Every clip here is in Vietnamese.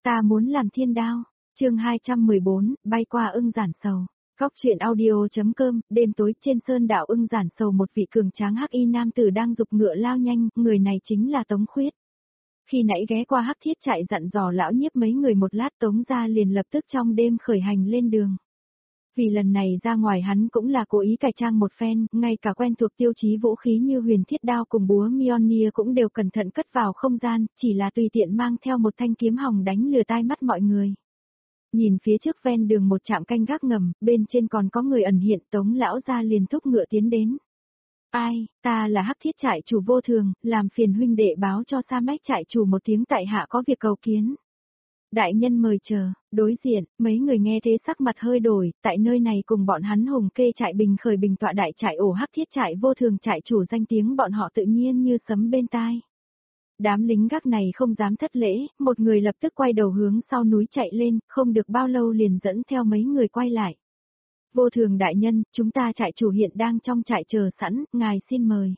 Ta muốn làm thiên đao. Chương 214, bay qua ưng giản sầu. Góc truyện audio.com, đêm tối trên sơn đảo ưng giản sầu một vị cường tráng hắc y nam tử đang giục ngựa lao nhanh, người này chính là Tống Khuyết. Khi nãy ghé qua hắc thiết trại dặn dò lão nhiếp mấy người một lát, Tống gia liền lập tức trong đêm khởi hành lên đường. Vì lần này ra ngoài hắn cũng là cố ý cải trang một phen, ngay cả quen thuộc tiêu chí vũ khí như huyền thiết đao cùng búa Mjolnir cũng đều cẩn thận cất vào không gian, chỉ là tùy tiện mang theo một thanh kiếm hồng đánh lừa tai mắt mọi người. Nhìn phía trước ven đường một trạm canh gác ngầm, bên trên còn có người ẩn hiện, Tống lão gia liền thúc ngựa tiến đến. Ai, ta là hắc thiết trại chủ Vô Thường, làm phiền huynh đệ báo cho Sa Mách trại chủ một tiếng tại hạ có việc cầu kiến. Đại nhân mời chờ. Đối diện, mấy người nghe thế sắc mặt hơi đổi, tại nơi này cùng bọn hắn hùng kê trại bình khởi bình tọa đại trại ổ hắc thiết trại Vô Thường trại chủ danh tiếng bọn họ tự nhiên như sấm bên tai. Đám lính gác này không dám thất lễ, một người lập tức quay đầu hướng sau núi chạy lên, không được bao lâu liền dẫn theo mấy người quay lại. Vô Thường đại nhân, chúng ta trại chủ hiện đang trong trại chờ sẵn, ngài xin mời.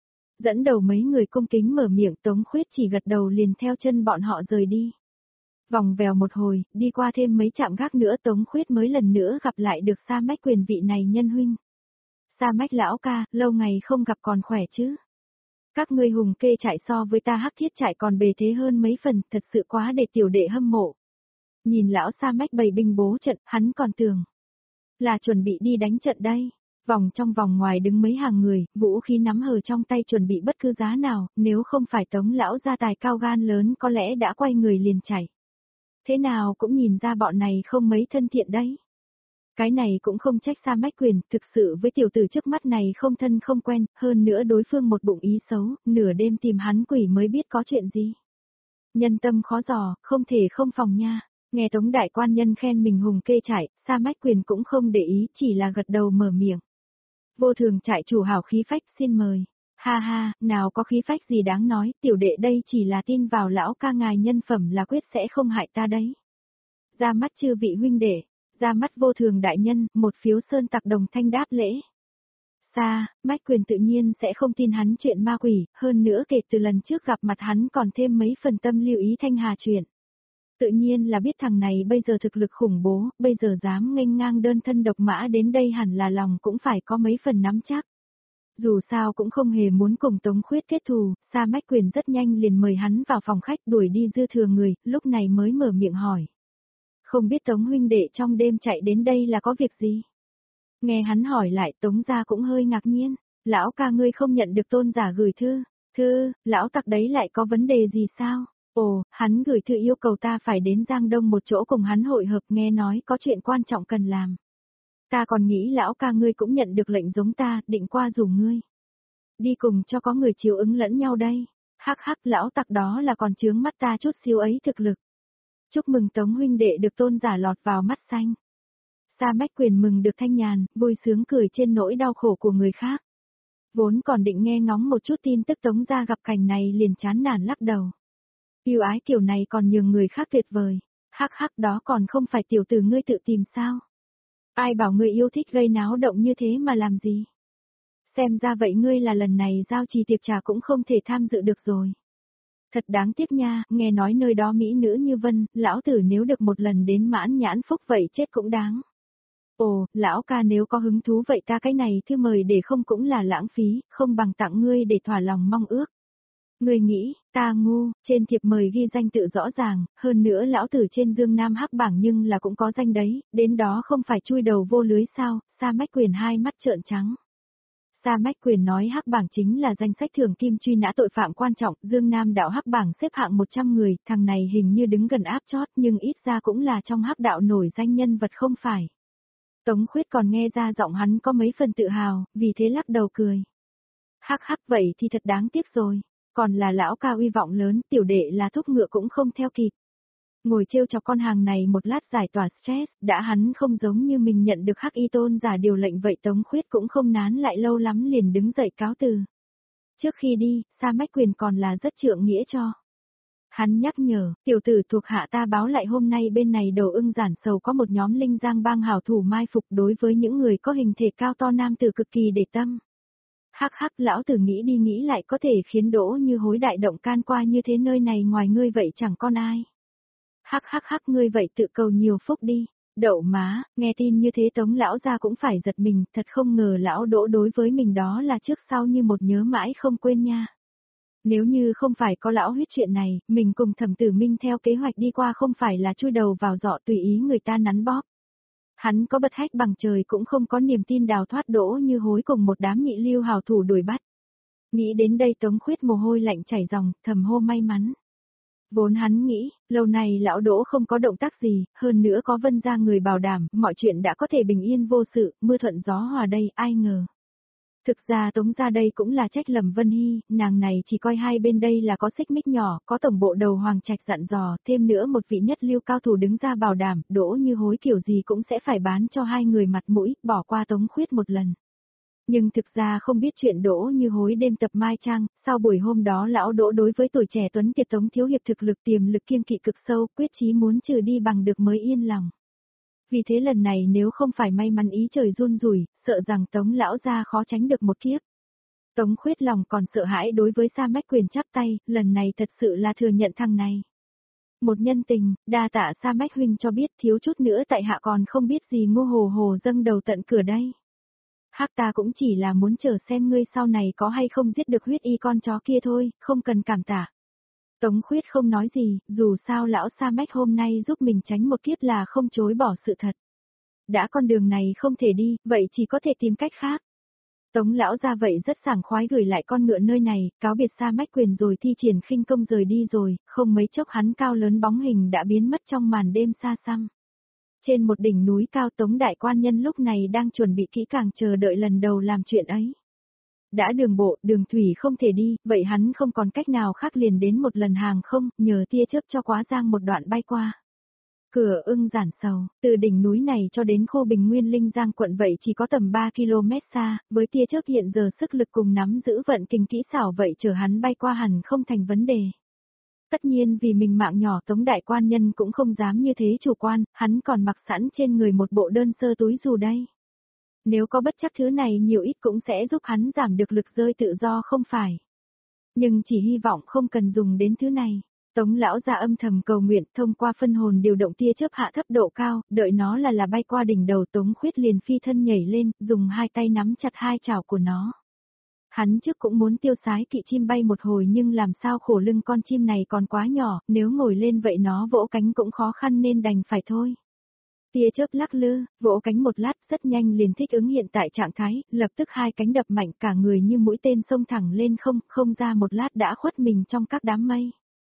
Dẫn đầu mấy người cung kính mở miệng, Tống Khuyết chỉ gật đầu liền theo chân bọn họ rời đi. Vòng vèo một hồi, đi qua thêm mấy trạm gác nữa, Tống Khuyết mới lần nữa gặp lại được Sa Mách Quyền vị này nhân huynh. Sa Mách lão ca, lâu ngày không gặp còn khỏe chứ? Các ngươi hùng kê trại so với ta hắc thiết trại còn bề thế hơn mấy phần, thật sự quá để tiểu đệ hâm mộ. Nhìn lão Sa Mách bày binh bố trận, hắn còn tưởng là chuẩn bị đi đánh trận đây. Vòng trong vòng ngoài đứng mấy hàng người, vũ khí nắm hờ trong tay chuẩn bị bất cứ giá nào, nếu không phải Tống lão gia tài cao gan lớn có lẽ đã quay người liền chạy. Thế nào cũng nhìn ra bọn này không mấy thân thiện đấy. Cái này cũng không trách Sa Mách Quyền, thực sự với tiểu tử trước mắt này không thân không quen, hơn nữa đối phương một bụng ý xấu, nửa đêm tìm hắn quỷ mới biết có chuyện gì. Nhân tâm khó dò, không thể không phòng nha. Nghe Tống đại quan nhân khen mình hùng kê trại, Sa Mách Quyền cũng không để ý, chỉ là gật đầu mở miệng. Vô Thường trại chủ hảo khí phách, xin mời. Ha ha, nào có khí phách gì đáng nói, tiểu đệ đây chỉ là tin vào lão ca ngài nhân phẩm là quyết sẽ không hại ta đấy. Ra mắt chư vị huynh đệ, ra mắt Vô Thường đại nhân, một phiếu sơn tặc đồng thanh đáp lễ. Sa Mách Quyền tự nhiên sẽ không tin hắn chuyện ma quỷ, hơn nữa kể từ lần trước gặp mặt hắn còn thêm mấy phần tâm lưu ý Thanh Hà chuyện. Tự nhiên là biết thằng này bây giờ thực lực khủng bố, bây giờ dám nghênh ngang đơn thân độc mã đến đây hẳn là lòng cũng phải có mấy phần nắm chắc. Dù sao cũng không hề muốn cùng Tống Khuyết kết thù, Sa Mách Quyền rất nhanh liền mời hắn vào phòng khách đuổi đi dư thừa người, lúc này mới mở miệng hỏi. Không biết Tống huynh đệ trong đêm chạy đến đây là có việc gì? Nghe hắn hỏi lại, Tống gia cũng hơi ngạc nhiên, lão ca ngươi không nhận được tôn giả gửi thư, lão tặc đấy lại có vấn đề gì sao? Ồ, hắn gửi thư yêu cầu ta phải đến Giang Đông một chỗ cùng hắn hội hợp, nghe nói có chuyện quan trọng cần làm. Ta còn nghĩ lão ca ngươi cũng nhận được lệnh giống ta, định qua rủ ngươi. Đi cùng cho có người chiếu ứng lẫn nhau đây. Hắc hắc, lão tặc đó là còn chướng mắt ta chút xíu ấy thực lực. Chúc mừng Tống huynh đệ được tôn giả lọt vào mắt xanh. Sa Mách Quyền mừng được thanh nhàn, vui sướng cười trên nỗi đau khổ của người khác. Vốn còn định nghe ngóng một chút tin tức Tống gia gặp cảnh này liền chán nản lắc đầu. Yêu ái kiểu này còn nhường người khác tuyệt vời. Hắc hắc, đó còn không phải tiểu tử ngươi tự tìm sao? Ai bảo ngươi yêu thích gây náo động như thế mà làm gì? Xem ra vậy ngươi là lần này giao trì tiệc trà cũng không thể tham dự được rồi. Thật đáng tiếc nha, nghe nói nơi đó mỹ nữ như vân, lão tử nếu được một lần đến mãn nhãn phúc vậy chết cũng đáng. Ồ, lão ca nếu có hứng thú vậy ta cái này thư mời để không cũng là lãng phí, không bằng tặng ngươi để thỏa lòng mong ước. Ngươi nghĩ, ta ngu, trên thiệp mời ghi danh tự rõ ràng, hơn nữa lão tử trên Dương Nam hắc bảng nhưng là cũng có danh đấy, đến đó không phải chui đầu vô lưới sao? Sa Mách Quyền hai mắt trợn trắng. Sa Mách Quyền nói hắc bảng chính là danh sách thưởng kim truy nã tội phạm quan trọng, Dương Nam đạo hắc bảng xếp hạng 100 người, thằng này hình như đứng gần áp chót nhưng ít ra cũng là trong hắc đạo nổi danh nhân vật không phải. Tống Khuyết còn nghe ra giọng hắn có mấy phần tự hào, vì thế lắc đầu cười. Hắc hắc, vậy thì thật đáng tiếc rồi. Còn là lão ca uy vọng lớn, tiểu đệ là thúc ngựa cũng không theo kịp. Ngồi trêu cho con hàng này một lát giải tỏa stress, đã hắn không giống như mình nhận được hắc y tôn giả điều lệnh vậy Tống Khuyết cũng không nán lại lâu lắm liền đứng dậy cáo từ. Trước khi đi, Sa Mách Quyền còn là rất trượng nghĩa cho. Hắn nhắc nhở, tiểu tử thuộc hạ ta báo lại hôm nay bên này đầu ưng giản sầu có một nhóm linh giang bang hảo thủ mai phục đối với những người có hình thể cao to nam tử cực kỳ để tâm. Hắc hắc, lão tử nghĩ đi nghĩ lại có thể khiến Đỗ Như Hối đại động can qua như thế, nơi này ngoài ngươi vậy chẳng con ai. Hắc hắc hắc, ngươi vậy tự cầu nhiều phúc đi. Đậu má, nghe tin như thế Tống lão gia cũng phải giật mình, thật không ngờ lão Đỗ đối với mình đó là trước sau như một nhớ mãi không quên nha. Nếu như không phải có lão huyết chuyện này, mình cùng Thẩm Tử Minh theo kế hoạch đi qua không phải là chui đầu vào giọ tùy ý người ta nắn bóp. Hắn có bật hách bằng trời cũng không có niềm tin đào thoát Đỗ Như Hối cùng một đám nhị lưu hào thủ đuổi bắt. Nghĩ đến đây Tống Khuyết mồ hôi lạnh chảy ròng, thầm hô may mắn. Vốn hắn nghĩ, lâu nay lão Đỗ không có động tác gì, hơn nữa có Vân gia người bảo đảm, mọi chuyện đã có thể bình yên vô sự, mưa thuận gió hòa đây, ai ngờ. Thực ra Tống gia đây cũng là trách lầm Vân Hy, nàng này chỉ coi hai bên đây là có xích mích nhỏ, có tổng bộ đầu Hoàng Trạch dặn dò, thêm nữa một vị nhất lưu cao thủ đứng ra bảo đảm, Đỗ Như Hối kiểu gì cũng sẽ phải bán cho hai người mặt mũi, bỏ qua Tống Khuyết một lần. Nhưng thực ra không biết chuyện Đỗ Như Hối đêm tập mai trang, sau buổi hôm đó lão Đỗ đối với tuổi trẻ tuấn kiệt Tống thiếu hiệp thực lực tiềm lực kiên kỵ cực sâu, quyết chí muốn trừ đi bằng được mới yên lòng. Vì thế lần này nếu không phải may mắn ý trời run rủi, sợ rằng Tống lão gia khó tránh được một kiếp. Tống Khuyết lòng còn sợ hãi đối với Sa Mách Quyền chắp tay, lần này thật sự là thừa nhận thằng này. Một nhân tình, đa tạ Sa Mách huynh cho biết, thiếu chút nữa tại hạ còn không biết gì Ngô Hồ Hồ dâng đầu tận cửa đây. Hắc, ta cũng chỉ là muốn chờ xem ngươi sau này có hay không giết được huyết y con chó kia thôi, không cần cảm tạ. Tống Khuyết không nói gì, dù sao lão Sa Mách hôm nay giúp mình tránh một kiếp là không chối bỏ sự thật. Đã con đường này không thể đi, vậy chỉ có thể tìm cách khác. Tống lão ra vậy rất sảng khoái gửi lại con ngựa nơi này, cáo biệt Sa Mách Quyền rồi thi triển khinh công rời đi rồi, không mấy chốc hắn cao lớn bóng hình đã biến mất trong màn đêm xa xăm. Trên một đỉnh núi cao Tống đại quan nhân lúc này đang chuẩn bị kỹ càng chờ đợi lần đầu làm chuyện ấy. Đã đường bộ, đường thủy không thể đi, vậy hắn không còn cách nào khác liền đến một lần hàng không, nhờ tia chớp cho quá giang một đoạn bay qua. Cửa Ưng Giản Sầu, từ đỉnh núi này cho đến khu Bình Nguyên Linh Giang quận vậy chỉ có tầm 3 km xa, với tia chớp hiện giờ sức lực cùng nắm giữ vận kinh kỹ xảo vậy chờ hắn bay qua hẳn không thành vấn đề. Tất nhiên vì mình mạng nhỏ Tống đại quan nhân cũng không dám như thế chủ quan, hắn còn mặc sẵn trên người một bộ đơn sơ túi dù đây. Nếu có bất chắc thứ này nhiều ít cũng sẽ giúp hắn giảm được lực rơi tự do không phải. Nhưng chỉ hy vọng không cần dùng đến thứ này. Tống lão ra âm thầm cầu nguyện thông qua phân hồn điều động tia chớp hạ thấp độ cao, đợi nó là bay qua đỉnh đầu Tống Khuyết liền phi thân nhảy lên, dùng hai tay nắm chặt hai chảo của nó. Hắn trước cũng muốn tiêu sái kỵ chim bay một hồi nhưng làm sao khổ lưng con chim này còn quá nhỏ, nếu ngồi lên vậy nó vỗ cánh cũng khó khăn nên đành phải thôi. Tia chớp lắc lư, vỗ cánh một lát rất nhanh liền thích ứng hiện tại trạng thái, lập tức hai cánh đập mạnh cả người như mũi tên xông thẳng lên không ra một lát đã khuất mình trong các đám mây.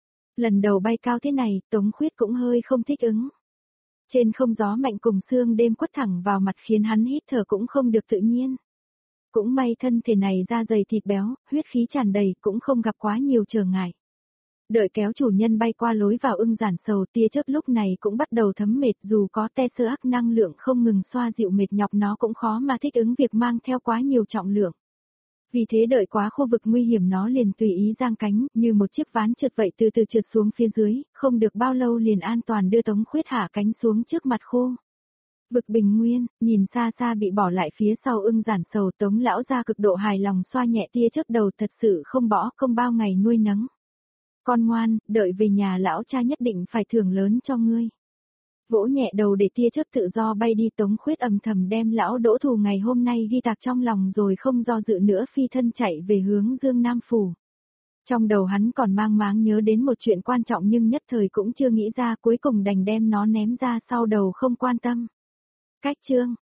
Lần đầu bay cao thế này, Tống Khuyết cũng hơi không thích ứng. Trên không gió mạnh cùng sương đêm quất thẳng vào mặt khiến hắn hít thở cũng không được tự nhiên. Cũng may thân thể này da dày thịt béo, huyết khí tràn đầy cũng không gặp quá nhiều trở ngại. Đợi kéo chủ nhân bay qua lối vào Ưng Giản Sầu tia chớp lúc này cũng bắt đầu thấm mệt dù có te sơ ác năng lượng không ngừng xoa dịu mệt nhọc nó cũng khó mà thích ứng việc mang theo quá nhiều trọng lượng. Vì thế đợi quá khu vực nguy hiểm nó liền tùy ý giang cánh như một chiếc ván trượt vậy từ từ trượt xuống phía dưới, không được bao lâu liền an toàn đưa Tống Khuyết hạ cánh xuống trước mặt khô. Vực Bình Nguyên, nhìn xa xa bị bỏ lại phía sau Ưng Giản Sầu Tống lão ra cực độ hài lòng xoa nhẹ tia chớp đầu thật sự không bỏ không bao ngày nuôi nấng. Con ngoan, đợi về nhà lão cha nhất định phải thưởng lớn cho ngươi. Vỗ nhẹ đầu để tia chớp tự do bay đi Tống Khuyết âm thầm đem lão Đỗ Thù ngày hôm nay ghi tạc trong lòng rồi không do dự nữa phi thân chạy về hướng Dương Nam Phủ. Trong đầu hắn còn mang máng nhớ đến một chuyện quan trọng nhưng nhất thời cũng chưa nghĩ ra cuối cùng đành đem nó ném ra sau đầu không quan tâm. Cách chương